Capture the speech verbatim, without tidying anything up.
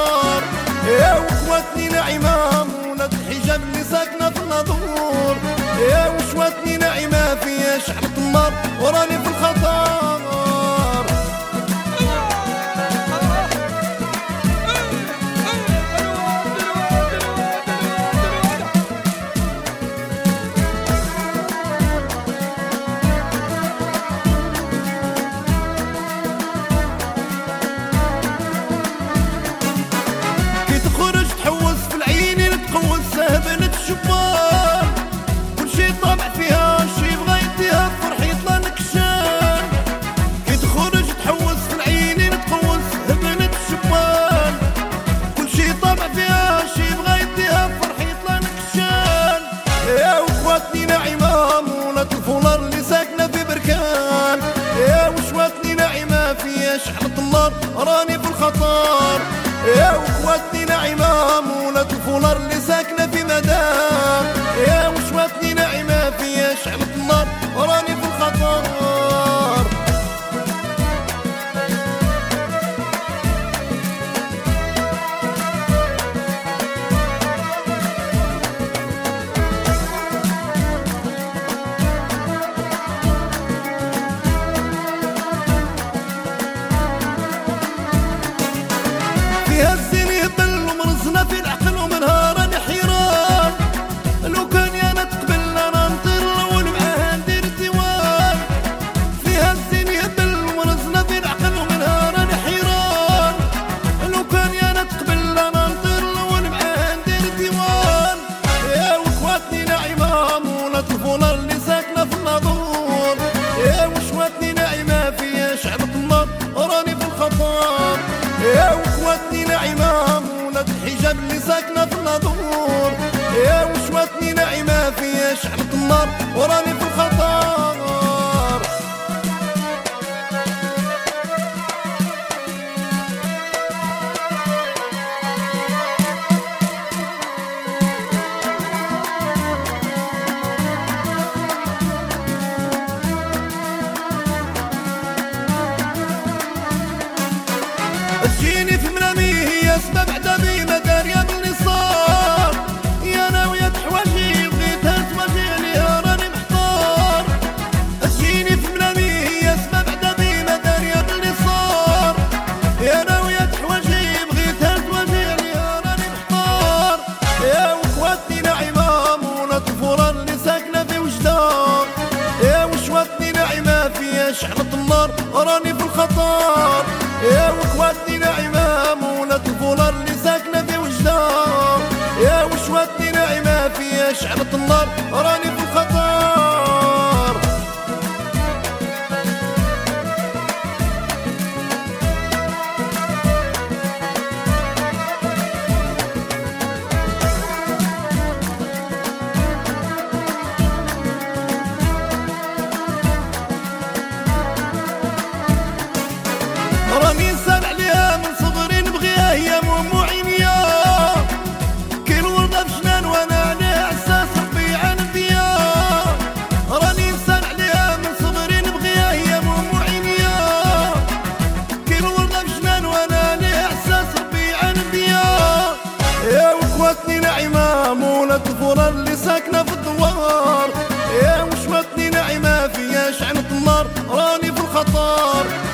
الخطر. يا وكواتني نعيمة ولاد الحجاب اللي ساكنة في الناظور. يا وشواتني ناعمة فيها شعلة النار وراني في الخطر. كي تخرج تحوس في العينين تقوس سهبلة الشبان. كل شي طابع فيها شي بغا يديها فرح يطلع نكشان. كي تخرج تحوس في العينين تقوس سهبلة الشبان. كل شي طابع فيها شي بغا يديها فرح يطلع نكشان. يا وكواتني ناعمة مولات الفولار اللي ساكنة في بركان. يا وشواتني ناعمة فيها شعلة النار راني في الخطر. يا وكواتني ناعمة مولات الفولار اللي ساكنة في مدام. يا وشواتني ناعمة فيها شعلة النار راني في الخطر. فيها الزين يضل ومرزنا في العقل ومنها راني حيران. لو كان يا نتقبل انا نطير الاول معاها ندير ديوان. فيها الزين يضل ومرزنا في العقل ومنها راني حيران. لو كان يا نتقبل انا نطير الاول معاها ندير ديوان. يا وكواتني ناعمة مولات الفولار اللي ساكنة في الناظور. يا وشواتني ناعمة فيها شعلة النار راني في الخطر. يا وكواتني ناعمة مولات الحجاب اللي ساكنة في الناظور. يا وشواتني ناعمة فيها شعلة النار وراني في الخطر. تجيني في منامي هي سبب عدمي ما دارية باللي صار. يا ناوية تحواجي بغيتها تواجه عليها راني محتار. تجيني في منامي هي سبب عدمي ما دارية باللي صار. يا ناوية تحواجي بغيتها تواجه عليها راني محتار. يا وكواتني ناعمة مولات الفولار اللي ساكنة في وجدان. يا وشواتني ناعمة فيها شعلة النار راني في الخطر. يا وكواتني ناعمة مولات الفولار اللي ساكنة في وجدان. يا وشواتني ناعمة فيها شعلة النار راني في الخطر. راني نسال عليها من صغري نبغيها هي مو عينيا. كي الوردة في جنان وانا عليها احساس ربي عانى بيا. راني نسال عليها من صغري نبغيها هي مو عينيا. كي الوردة في جنان وانا عليها احساس ربي عانى بيا. يا وكواتني ناعمة مولات الفولار اللي ساكنة في الدوار. يا وشواتني ناعمة فيها شعلة النار راني في الخطر.